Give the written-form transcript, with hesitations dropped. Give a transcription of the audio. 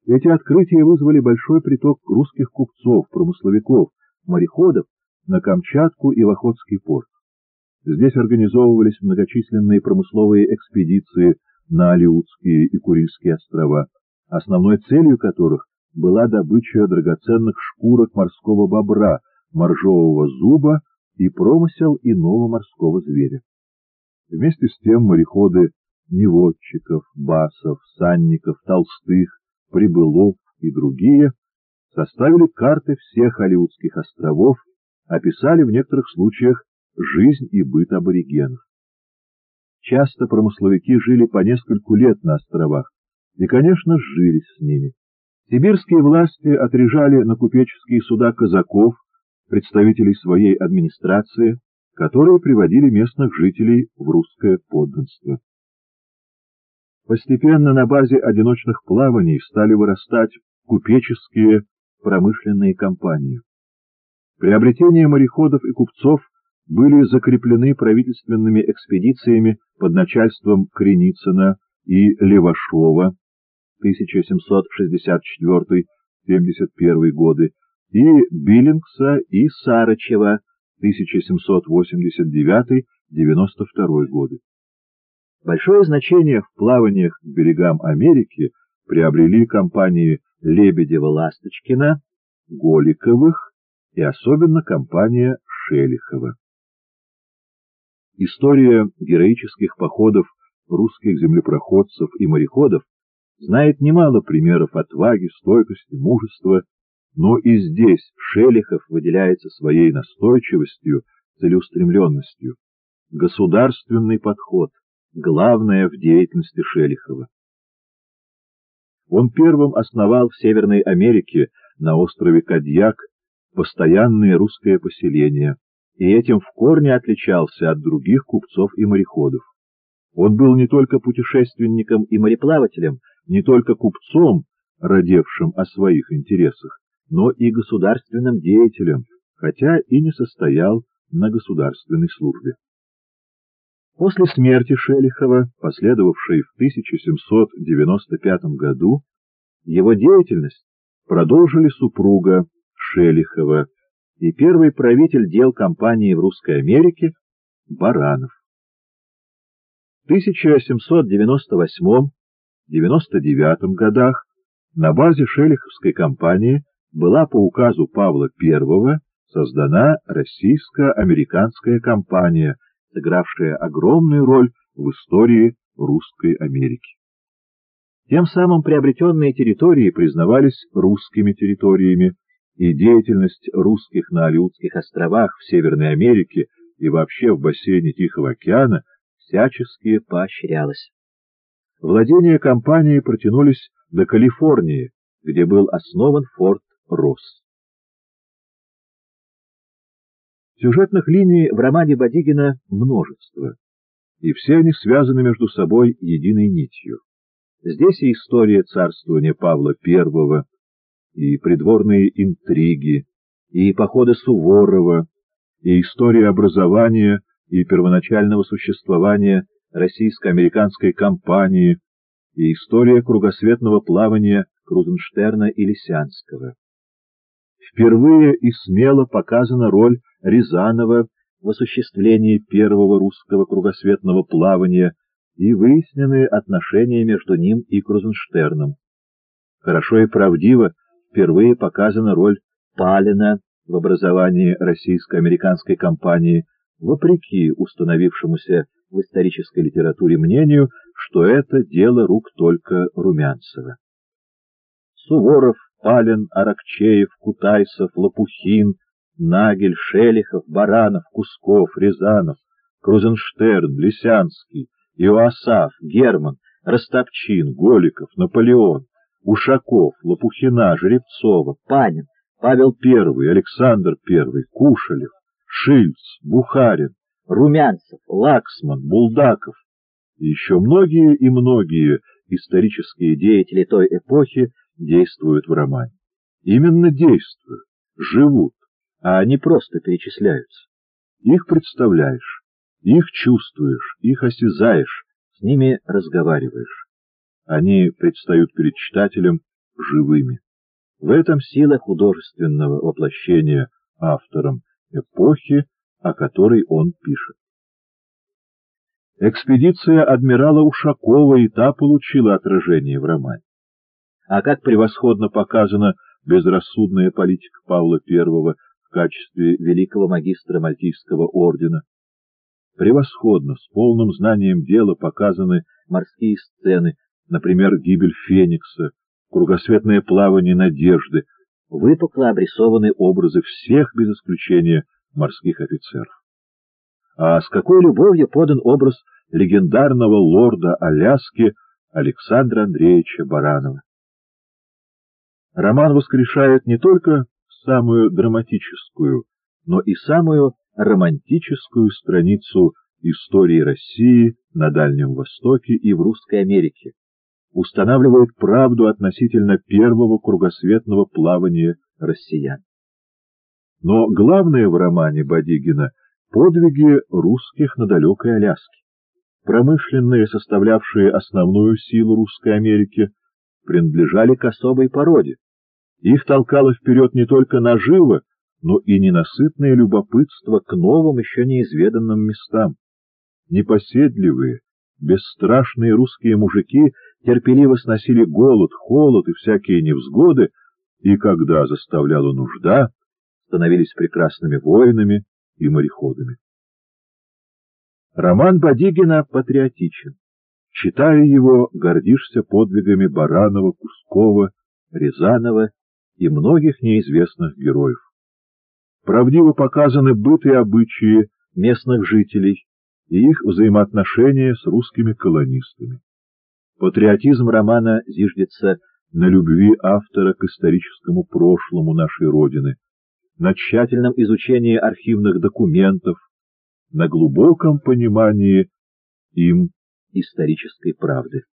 Эти открытия вызвали большой приток русских купцов, промысловиков, мореходов на Камчатку и в Охотский порт. Здесь организовывались многочисленные промысловые экспедиции на Алеутские и Курильские острова, основной целью которых была добыча драгоценных шкурок морского бобра, моржового зуба и промысел иного морского зверя. Вместе с тем мореходы Неводчиков, Басов, Санников, Толстых, Прибылов и другие составили карты всех Алеутских островов, описали в некоторых случаях жизнь и быт аборигенов. Часто промысловики жили по нескольку лет на островах и, конечно, сжились с ними. Сибирские власти отряжали на купеческие суда казаков, представителей своей администрации, которые приводили местных жителей в русское подданство. Постепенно на базе одиночных плаваний стали вырастать купеческие промышленные компании. Приобретения мореходов и купцов были закреплены правительственными экспедициями под начальством Креницына и Левашова 1764-71 годы и Биллингса и Сарычева 1789-92 годы. Большое значение в плаваниях к берегам Америки приобрели компании Лебедева-Ласточкина, Голиковых и особенно компания Шелихова. История героических походов русских землепроходцев и мореходов знает немало примеров отваги, стойкости, мужества, но и здесь Шелихов выделяется своей настойчивостью, целеустремленностью. Государственный подход — главное в деятельности Шелихова. Он первым основал в Северной Америке на острове Кадьяк постоянное русское поселение, и этим в корне отличался от других купцов и мореходов. Он был не только путешественником и мореплавателем, не только купцом, радевшим о своих интересах, но и государственным деятелем, хотя и не состоял на государственной службе. После смерти Шелихова, последовавшей в 1795 году, его деятельность продолжили супруга Шелихова и первый правитель дел компании в Русской Америке Баранов. В 1798-99 годах на базе Шелиховской компании была по указу Павла I создана российско-американская компания, сыгравшая огромную роль в истории Русской Америки. Тем самым приобретенные территории признавались русскими территориями, и деятельность русских на Алеутских островах в Северной Америке и вообще в бассейне Тихого океана всячески поощрялась. Владения компании протянулись до Калифорнии, где был основан форт Росс. Сюжетных линий в романе Бодигина множество, и все они связаны между собой единой нитью. Здесь и история царствования Павла I, и придворные интриги, и походы Суворова, и история образования и первоначального существования российско-американской компании, и история кругосветного плавания Крузенштерна и Лисянского. Впервые и смело показана роль Рязанова в осуществлении первого русского кругосветного плавания и выяснены отношения между ним и Крузенштерном. Хорошо и правдиво впервые показана роль Палина в образовании российско-американской компании, вопреки установившемуся в исторической литературе мнению, что это дело рук только Румянцева. Суворов, Палин, Аракчеев, Кутайсов, Лопухин, Нагель, Шелихов, Баранов, Кусков, Рязанов, Крузенштерн, Лисянский, Иоасаф, Герман, Растопчин, Голиков, Наполеон, Ушаков, Лопухина, Жеребцова, Панин, Павел I, Александр I, Кушелев, Шильц, Бухарин, Румянцев, Лаксман, Булдаков и еще многие и многие исторические деятели той эпохи действуют в романе. Именно действуют, живут, а не просто перечисляются. Их представляешь, их чувствуешь, их осязаешь, с ними разговариваешь. Они предстают перед читателем живыми. В этом сила художественного воплощения автором эпохи, о которой он пишет. Экспедиция адмирала Ушакова и та получила отражение в романе. А как превосходно показана безрассудная политика Павла I в качестве великого магистра Мальтийского ордена. Превосходно, с полным знанием дела показаны морские сцены, например, гибель Феникса, кругосветное плавание Надежды, выпукло обрисованы образы всех, без исключения, морских офицеров. А с какой любовью подан образ легендарного лорда Аляски Александра Андреевича Баранова. Роман воскрешает не только самую драматическую, но и самую романтическую страницу истории России на Дальнем Востоке и в Русской Америке, устанавливает правду относительно первого кругосветного плавания россиян. Но главное в романе Бодигина — подвиги русских на далекой Аляске. Промышленные, составлявшие основную силу Русской Америки, принадлежали к особой породе. Их толкало вперед не только нажива, но и ненасытное любопытство к новым, еще неизведанным местам. Непоседливые, бесстрашные русские мужики терпеливо сносили голод, холод и всякие невзгоды, и, когда заставляла нужда, становились прекрасными воинами и мореходами. Роман Бодигина патриотичен. Читая его, гордишься подвигами Баранова, Кускова, Рязанова и многих неизвестных героев. Правдиво показаны быт и обычаи местных жителей и их взаимоотношения с русскими колонистами. Патриотизм романа зиждется на любви автора к историческому прошлому нашей Родины, на тщательном изучении архивных документов, на глубоком понимании им исторической правды.